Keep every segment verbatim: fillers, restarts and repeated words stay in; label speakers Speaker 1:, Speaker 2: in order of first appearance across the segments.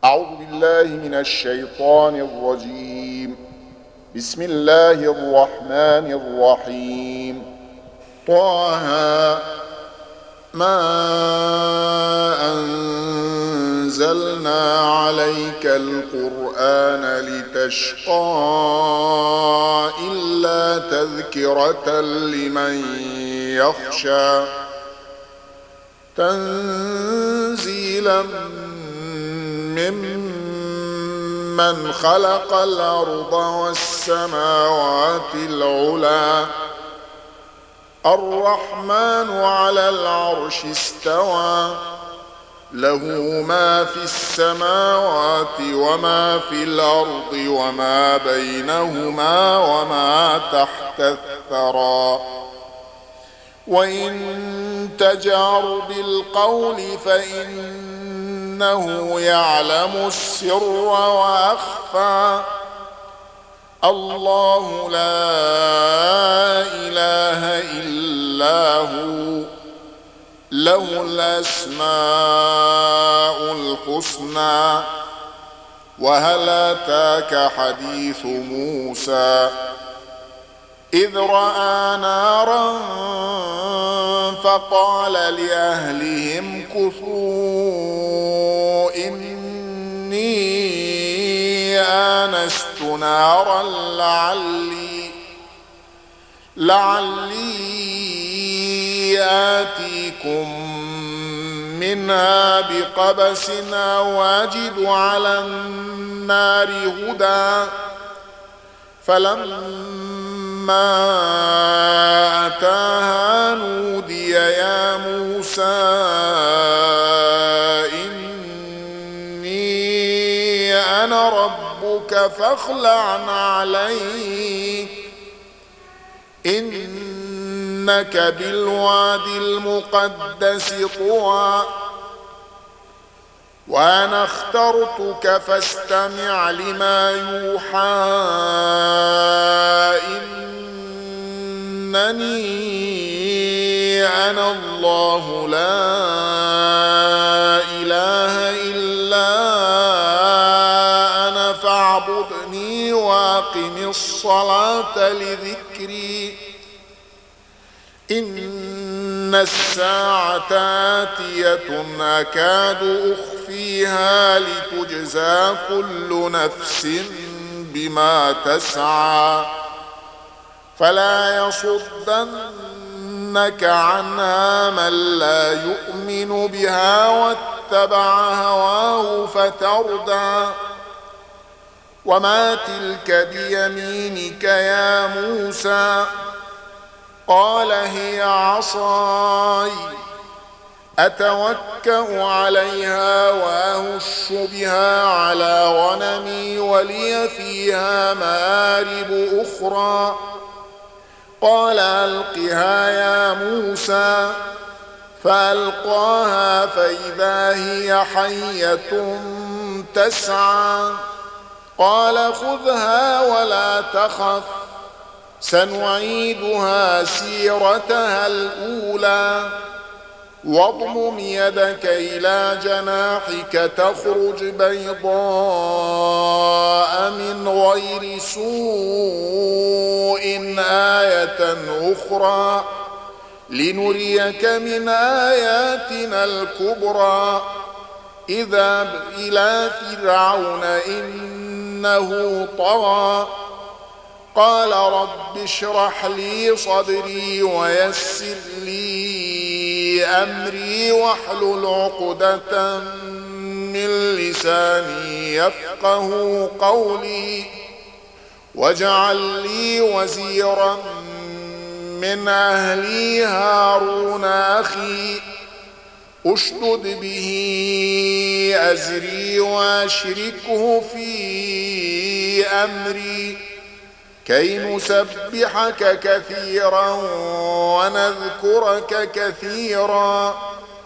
Speaker 1: أعوذ بالله من الشيطان الرجيم. بسم الله الرحمن الرحيم. طه ما أنزلنا عليك القرآن لتشقى إلا تذكرة لمن يخشى تنزيلا ممن خلق الأرض والسماوات العلى الرحمن على العرش استوى له ما في السماوات وما في الأرض وما بينهما وما تحت الثرى وإن تجهر بالقول فإنه يعلم السر وأخفى الله لا إله إلا هو له الأسماء الحسنى. وهل أتاك حديث موسى إذ رأى نارا فقال لأهلهم كثوا إني آنست نارا لعلي لعلي آتيكم منها بقبس أو أجد على النار هدى فلما أتاها نودي يا موسى إني أنا ربك فاخلع عليك إنك بالوادي المقدس طوى وأنا اخترتك فاستمع لما يوحى إنني أنا الله لا إله إلا أنا فاعبدني وأقم الصلاة لذكري إن الساعة آتية أكاد أخفيها لتجزى كل نفس بما تسعى فلا يصدنك عنها من لا يؤمن بها واتبع هواه فتردى. وما تلك بيمينك يا موسى قال هي عصاي أتوكأ عليها وأهش بها على غنمي ولي فيها مآرب أخرى قال ألقها يا موسى فألقاها فإذا هي حية تسعى قال خذها ولا تخف سنعيدها سيرتها الأولى واضمم يدك إلى جناحك تخرج بيضاء من غير سوء آية أخرى لنريك من آياتنا الكبرى اذهب إلى فرعون إنه طغى قال رب اشرح لي صدري ويسر لي أمري واحلل عقدة من لساني يفقه قولي واجعل لي وزيرا من أهلي هارون أخي أشدد به أزري وأشركه في أمري كي نسبحك كثيرا ونذكرك كثيرا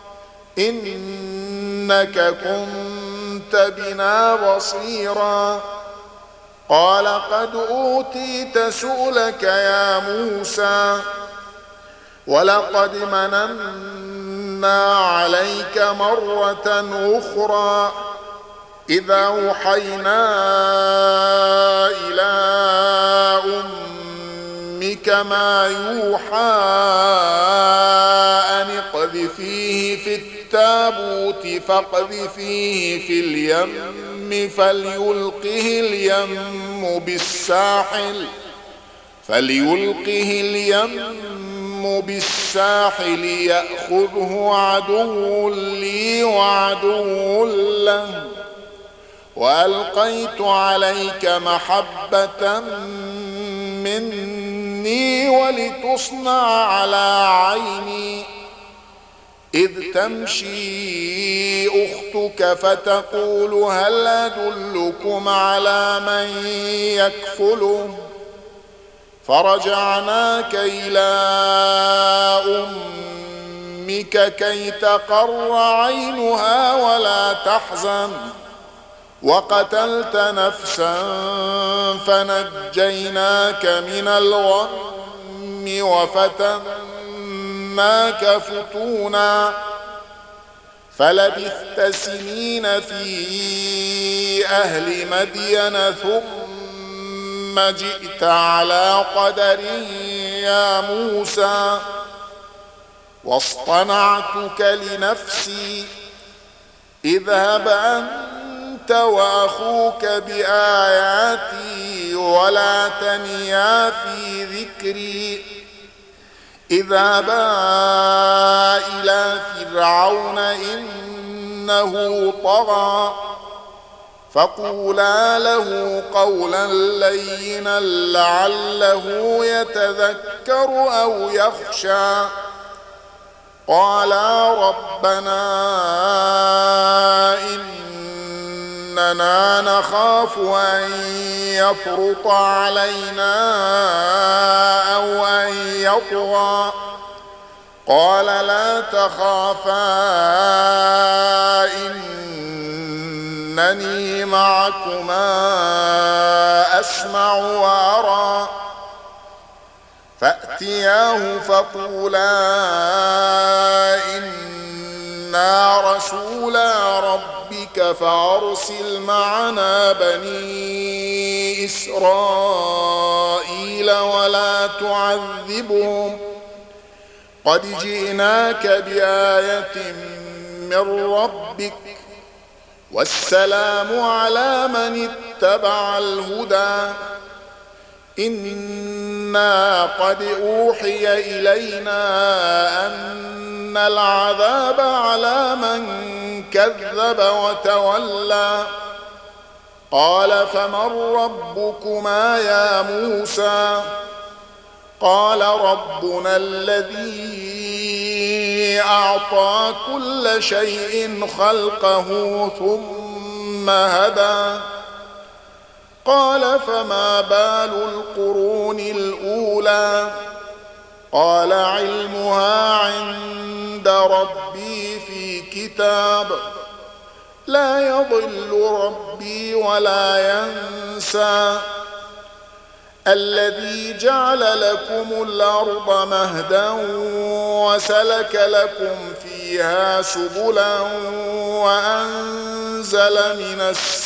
Speaker 1: إنك كنت بنا بصيرا قال قد أوتيت سؤلك يا موسى ولقد مننا عليك مرة أخرى إذا أوحينا إلى أمك ما يوحى أن اقذفيه في التابوت فاقذفيه في اليم فليلقه اليم بالساحل فليلقه اليم بالساحل يأخذه عدو لي وعدو له وألقيت عليك محبة مني ولتصنع على عيني إذ تمشي أختك فتقول هل أدلكم على من يكفله فرجعناك إلى أمك كي تقر عينها ولا تحزن وقتلت نفسا فنجيناك من الغم وفتناك فتونا فلبثت سنين في أهل مدين ثم جئت على قدر يا موسى واصطنعتك لنفسي اذهب أنت وأخوك بآياتي ولا تنيا في ذكري اذهبا إلى فرعون إنه طغى فقولا له قولا لينا لعله يتذكر أو يخشى قالا ربنا إننا نخاف أن يفرط علينا أو أن يطغى قال لا تخافا إنني معكما أسمع وأرى فأتياه فقولا إنا رسولا ربك فأرسل معنا بني إسرائيل ولا تعذبهم قد جئناك بآية من ربك والسلام على من اتبع الهدى إنا قد أوحي إلينا أن العذاب على من كذب وتولى قال فمن ربكما يا موسى قال ربنا الذي أعطى كل شيء خلقه ثم هدى قال فما بال القرون الأولى قال علمها عند ربي في كتاب لا يضل ربي ولا ينسى الذي جعل لكم الأرض مهدا وسلك لكم فيها سبلا وأنزل من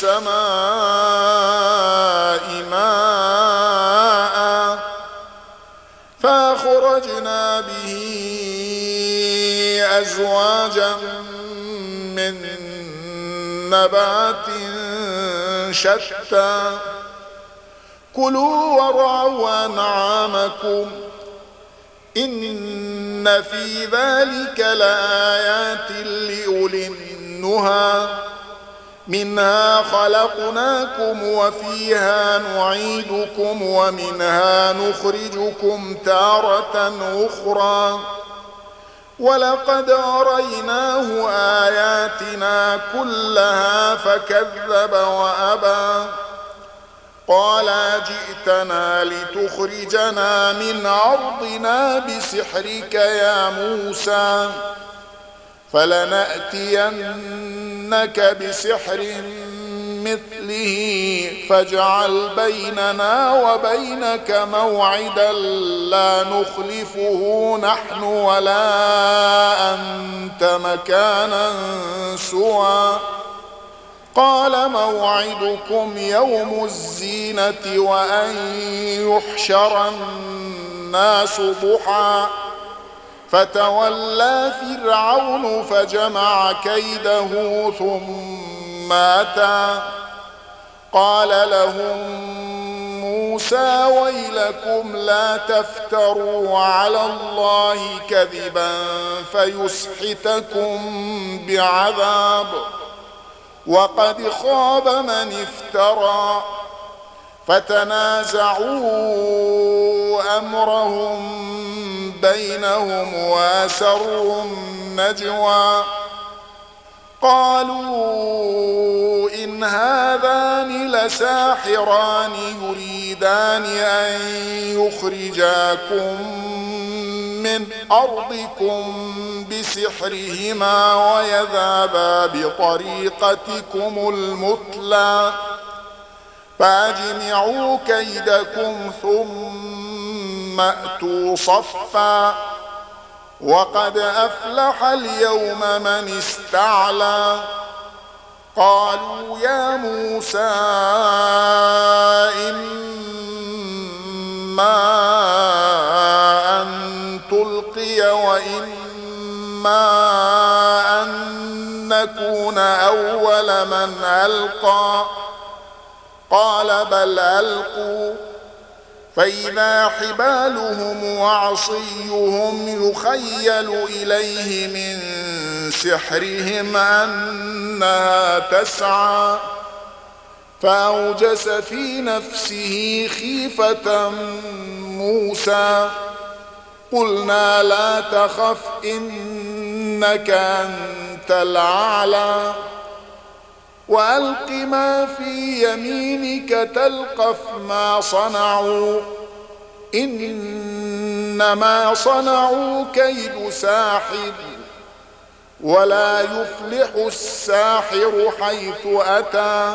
Speaker 1: السماء ماء فأخرجنا به أزواجا من نبات شتى كلوا وارعوا أنعامكم إن في ذلك لآيات لأولي النهى منها خلقناكم وفيها نعيدكم ومنها نخرجكم تارة أخرى ولقد أريناه آياتنا كلها فكذب وأبى قال جئتنا لتخرجنا من أرضنا بسحرك يا موسى فلنأتينك بسحر مثله فاجعل بيننا وبينك موعدا لا نخلفه نحن ولا أنت مكانا سوى قال موعدكم يوم الزينة وأن يحشر الناس ضحى فتولى فرعون فجمع كيده ثم أتى قال لهم موسى ويلكم لا تفتروا على الله كذبا فيسحتكم بعذاب وقد خاب من افترى فتنازعوا أمرهم بينهم وأسروا النجوى قالوا إن هذان لساحران يريدان أن يخرجاكم من أرضكم بسحرهما ويذهبا بطريقتكم المثلى فأجمعوا كيدكم ثم أتوا صفا وقد أفلح اليوم من استعلى قالوا يا موسى إما أن تلقي وإما أن نكون أول من ألقى قال بل ألقوا فإذا حبالهم وعصيهم يخيل إليه من سحرهم أنها تسعى فأوجس في نفسه خيفة موسى قلنا لا تخف إنك أنت الأعلى وألق ما في يمينك تلقف ما صنعوا إنما صنعوا كيد ساحر ولا يفلح الساحر حيث أتى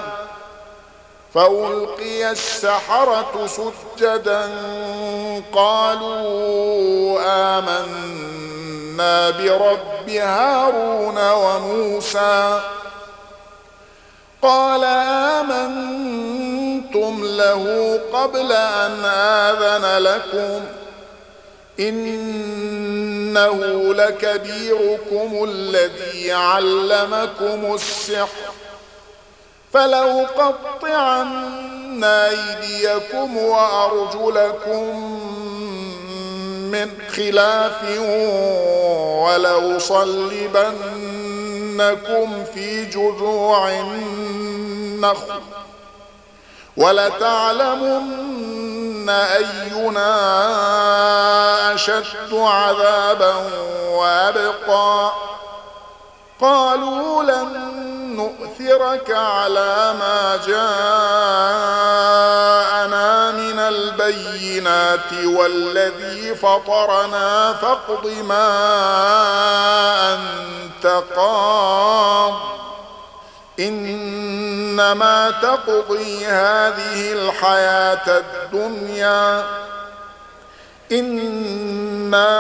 Speaker 1: فألقي السحرة سجدا قالوا آمنا برب هارون وموسى قال آمنتم له قبل أن آذن لكم إنه لكبيركم الذي علمكم السحر فلو قطعن أيديكم وأرجلكم من خلاف ولو صلبنكم في جذوع النخل ولتعلمن أينا أشد عذابا وأبقى قالوا لن نؤثرك على ما جاءنا من البينات والذي فطرنا فاقض ما أنت قاض إنما تقضي هذه الحياة الدنيا إنا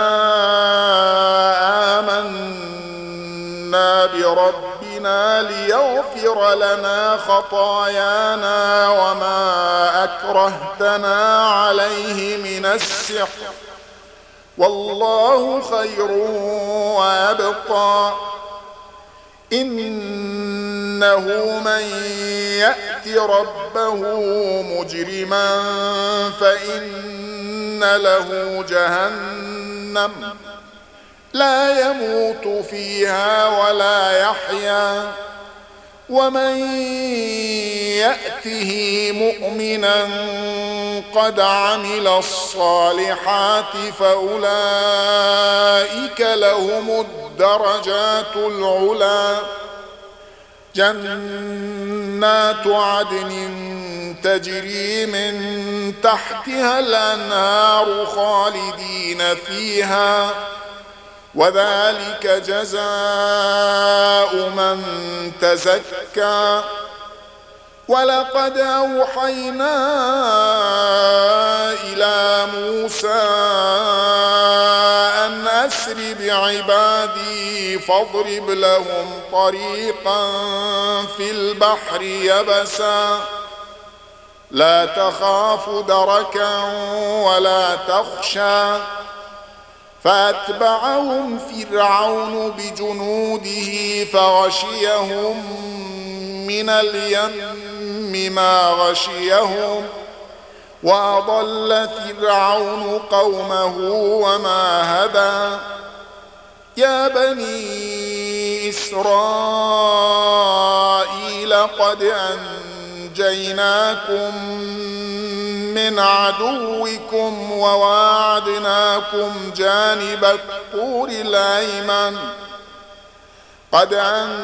Speaker 1: آمنا بربنا ليغفر لنا خطايانا وما أكرهتنا عليه من السحر والله خير وأبقى إنه من يأت ربه مجرما فإن له جهنم لا يموت فيها ولا يحيا ومن يأته مؤمنا قد عمل الصالحات فأولئك لهم الدرجات العلى جنات عدن تجري من تحتها الأنهار خالدين فيها وذلك جزاء من تزكى ولقد أوحينا إلى موسى أن أسر بعبادي فاضرب لهم طريقا في البحر يبسا لا تخاف دركا ولا تخشى فأتبعهم فرعون بجنوده فغشيهم من اليم ما غشيهم وأضل فرعون قومه وما هدى يا بني إسرائيل قد أنجيناكم من عدوكم وواعدناكم جانب الطور الأيمن قد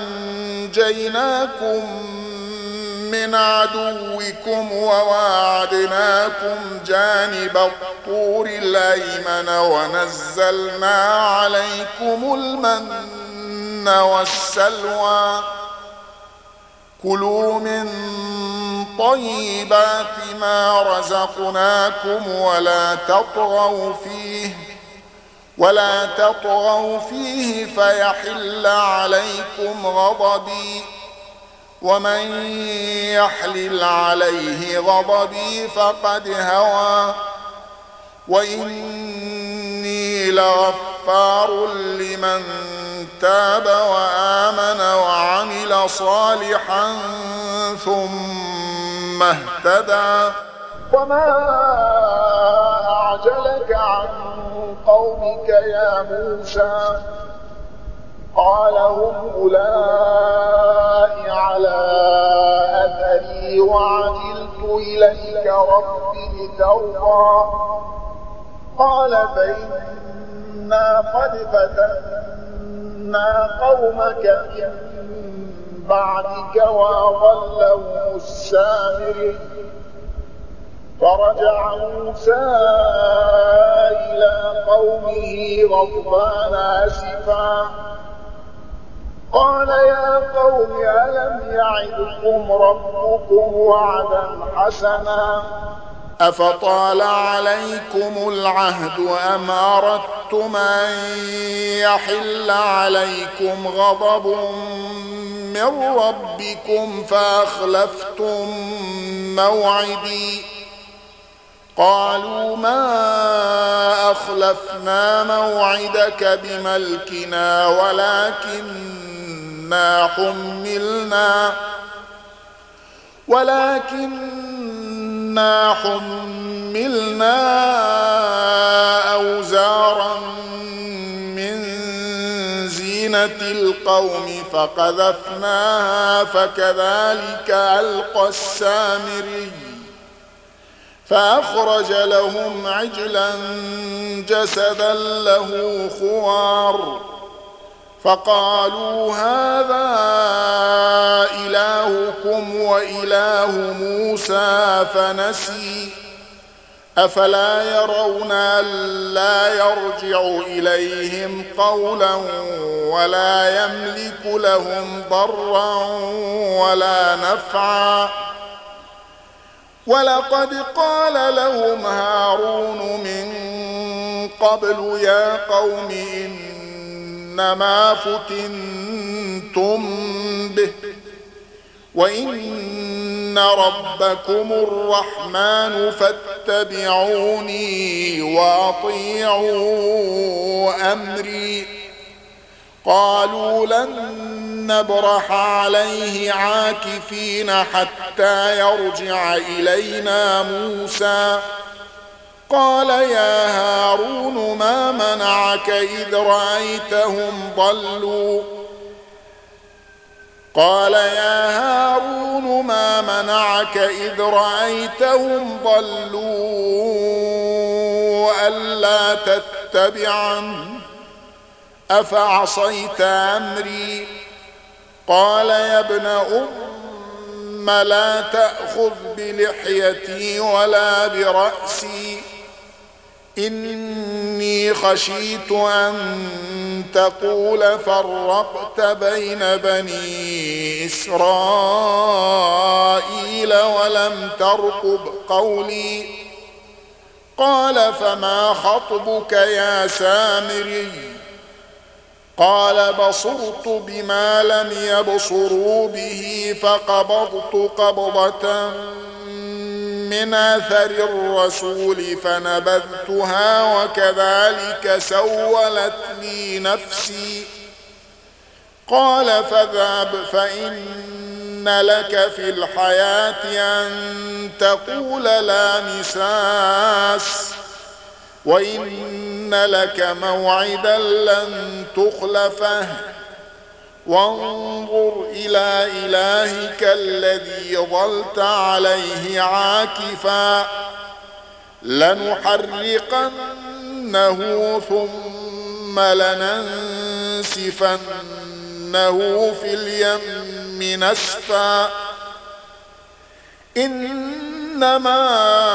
Speaker 1: أنجيناكم من عدوكم وواعدناكم جانب الطور الأيمن ونزلنا عليكم المن والسلوى كلوا من طيبات ما رزقناكم ولا تطغوا فيه ولا تطغوا فيه فيحل عليكم غضبي ومن يحلل عليه غضبي فقد هوى وإني لغفار لمن تاب وآمن وعمل صالحا ثم اهتدى وما أعجلك عن قومك يا موسى قال هم أولئك على أثري وعجلت إليك رب لترضى قال فإنا قد فتنا قومك من بعدك وأضلهم السامري فرجع موسى إلى قومه غضبان آسفا قال يا قوم ألم يعدكم ربكم وعدا حسنا أفطال عليكم العهد أم أردتم أن يحل عليكم غضب من ربكم فأخلفتم موعدي قالوا ما أخلفنا موعدك بملكنا ولكننا حملنا ولكننا حملنا أوزارا من زينة القوم فقذفناها فكذلك ألقى السامري فأخرج لهم عجلا جسدا له خوار فقالوا هذا إلهكم وإله موسى فنسي أفلا يرون ألا يرجع إليهم قولا ولا يملك لهم ضرا ولا نفعا ولقد قال لهم هارون من قبل يا قوم إنما فتنتم به وإن ربكم الرحمن فاتبعوني وأطيعوا أمري قالوا لن نبرح عليه عاكفين حتى يرجع إلينا موسى قال يا هارون ما منعك إذ رأيتهم ضلوا قال يا هارون ما منعك إذ رأيتهم ضلوا ألا تتبعن أفعصيت أمري قال يا ابن أم لا تأخذ بلحيتي ولا برأسي إني خشيت أن تقول فرقت بين بني إسرائيل فلم ترقب قولي. قال فما خطبك يا سامري؟ قال بصرت بما لم يبصروا به فقبضت قبضة من أثر الرسول فنبذتها وكذلك سولت لي نفسي. قال فاذهب فإن لك في الحياة أن تقول لا مساس وإن لك موعدا لن تخلفه وانظر إلى إلهك الذي ظلت عليه عاكفا لنحرقنه ثم لننسفنه في اليم نسفا إنما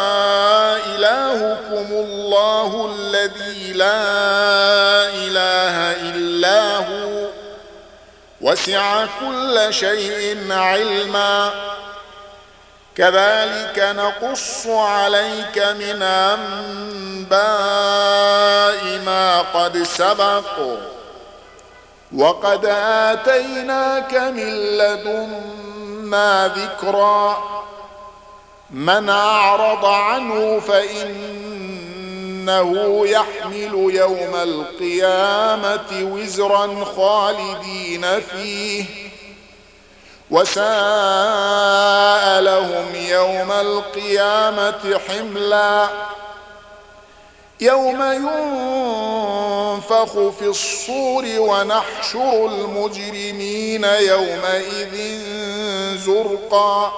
Speaker 1: إلهكم الله الذي لا إله إلا هو وسع كل شيء علما كذلك نقص عليك من أنباء ما قد سبق وقد آتيناك من لدنا ذكرا من أعرض عنه فإنه يحمل يوم القيامة وزرا خالدين فيه وساء لهم يوم القيامة حملا يوم ينفخ في الصور ونحشر المجرمين يومئذ زرقا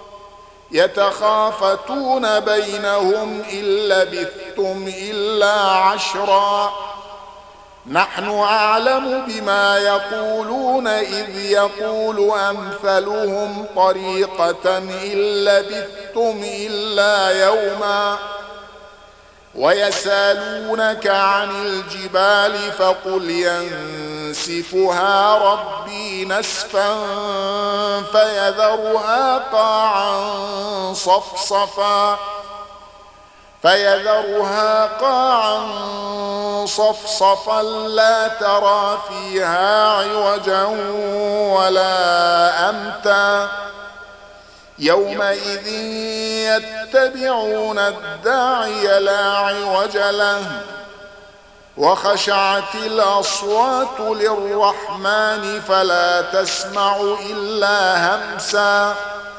Speaker 1: يتخافتون بينهم إن لبثتم إلا عشرا نحن أعلم بما يقولون إذ يقول أمثلهم طريقة إن لبثتم إلا يوما ويسألونك عن الجبال فقل ينسفها ربي نسفا فيذرها قاعا صفصفا فيذرها قاعا صفصفا لا ترى فيها عوجا ولا أمتا يومئذ يتبعون الداعي لا عوج له وخشعت الأصوات للرحمن فلا تسمع إلا همسا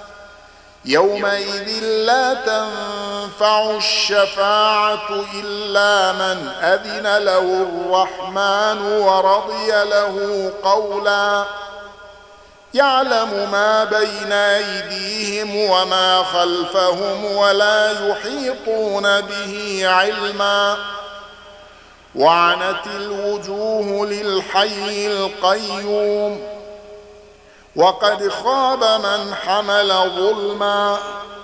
Speaker 1: يومئذ لا تنفع الشفاعة إلا من أذن له الرحمن ورضي له قولا يعلم ما بين أيديهم وما خلفهم ولا يحيطون به علما وعنت الوجوه للحي القيوم وقد خاب من حمل ظلما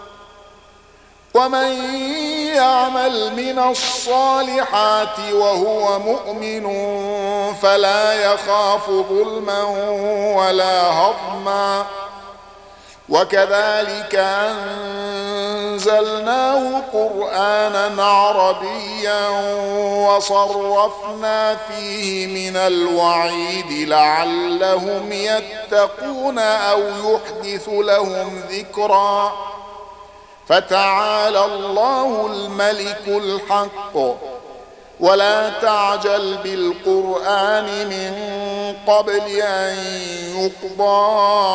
Speaker 1: ومن يعمل من الصالحات وهو مؤمن فلا يخاف ظلما ولا هضما وكذلك أنزلناه قرآنا عربيا وصرفنا فيه من الوعيد لعلهم يتقون أو يحدث لهم ذكرا فتعالى الله الملك الحق ولا تعجل بالقرآن من قبل أن يقضى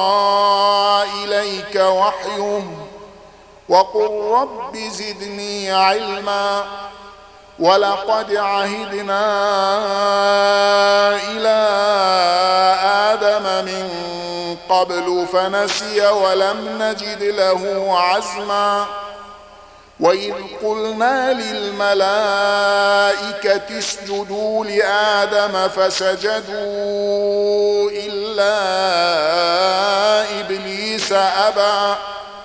Speaker 1: إليك وحيه وقل رب زدني علما ولقد عهدنا إلى آدم من قبل فنسي ولم نجد له عزما وإذ قلنا للملائكة اسجدوا لآدم فسجدوا إلا إبليس أبى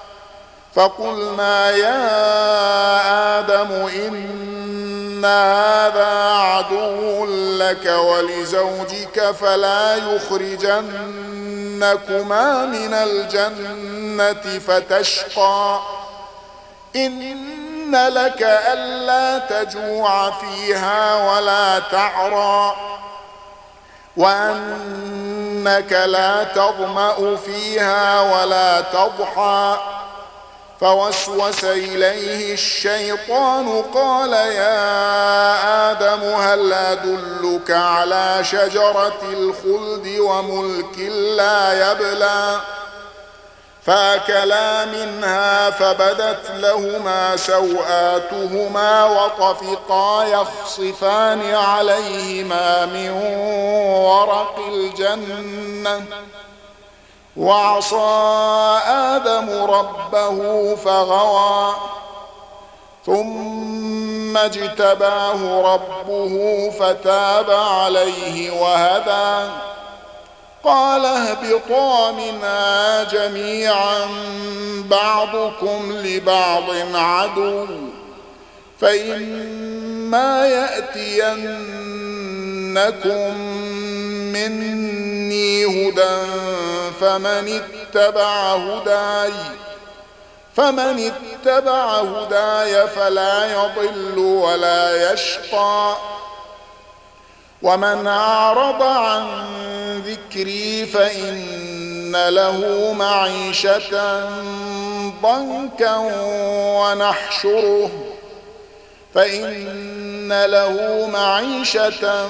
Speaker 1: فقلنا يا آدم إن هذا عدو لك ولزوجك فلا يخرجنكما من الجنة فتشقى إن لك ألا تجوع فيها ولا تعرى وأنك لا تظمأ فيها ولا تضحى. فوسوس إليه الشيطان قال يا آدم هل أدلك على شجرة الخلد وملك لا يبلى. فأكلا منها فبدت لهما سوآتهما وطفقا يخصفان عليهما من ورق الجنة وعصى آدم ربه فغوى ثم اجتباه ربه فتاب عليه وهدى. قال اهبطا منها جميعا بعضكم لبعض عدو فإما يأتينكم مني هدى فمن اتبع هداي فمن اتبع هداي فلا يضل ولا يشقى. ومن أعرض عن ذكري فإن له معيشة ضنكا ونحشره فإن له معيشة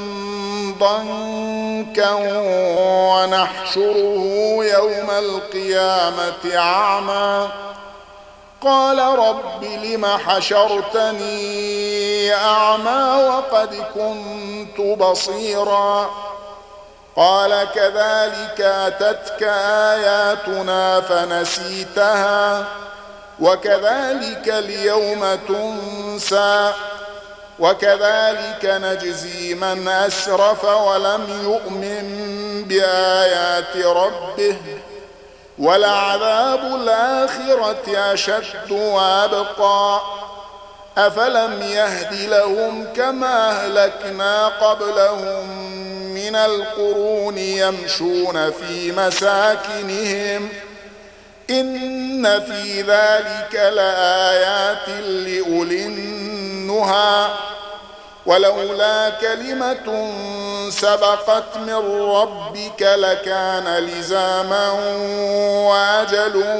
Speaker 1: ضنكا ونحشره يوم القيامة أعمى. قال رب لم حشرتني أعمى وقد كنت بصيرا. قال كذلك أتتك آياتنا فنسيتها وكذلك اليوم تنسى وكذلك نجزي من أسرف ولم يؤمن بآيات ربه ولعذاب الآخرة أشد وأبقى. أفلم يهد لهم كما أهلكنا قبلهم من القرون يمشون في مساكنهم إن في ذلك لآيات لأولي النهى. ولولا كلمة سبقت من ربك لكان لزاما وأجل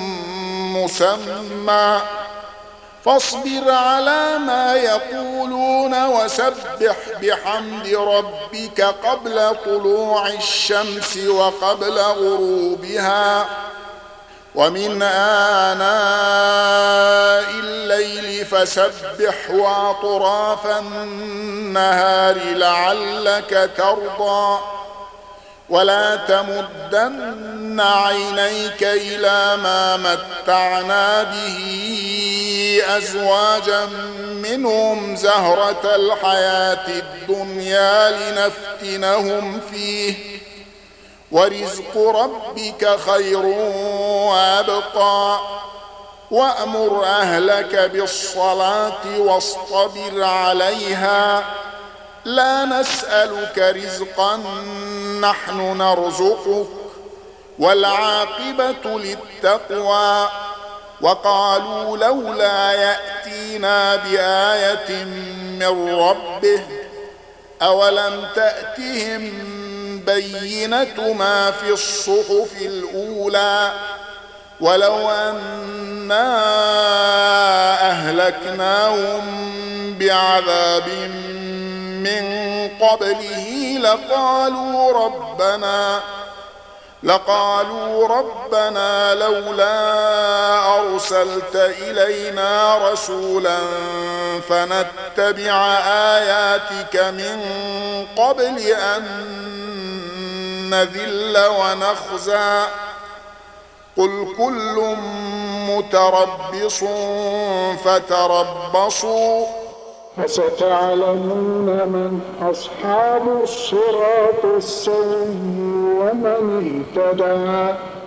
Speaker 1: مسمى. فاصبر على ما يقولون وسبح بحمد ربك قبل طلوع الشمس وقبل غروبها ومن آناء الليل فسبح وأطراف النهار لعلك ترضى. ولا تمدن عينيك إلى ما متعنا به أزواجا منهم زهرة الحياة الدنيا لنفتنهم فيه ورزق ربك خير وأبقى. وأمر أهلك بالصلاة واصطبر عليها لا نسألك رزقا نحن نرزقك والعاقبة للتقوى. وقالوا لولا يأتينا بآية من ربه أولم تأتهم بينة ما في الصحف الأولى ولو أنا أهلكناهم بعذاب من قبله لقالوا ربنا لقالوا ربنا لولا أرسلت إلينا رسولا فنتبع آياتك من قبل أن نذل ونخزى. قل كل متربص فتربصوا
Speaker 2: فستعلمون من أصحاب الصراط السوي ومن اهتدى.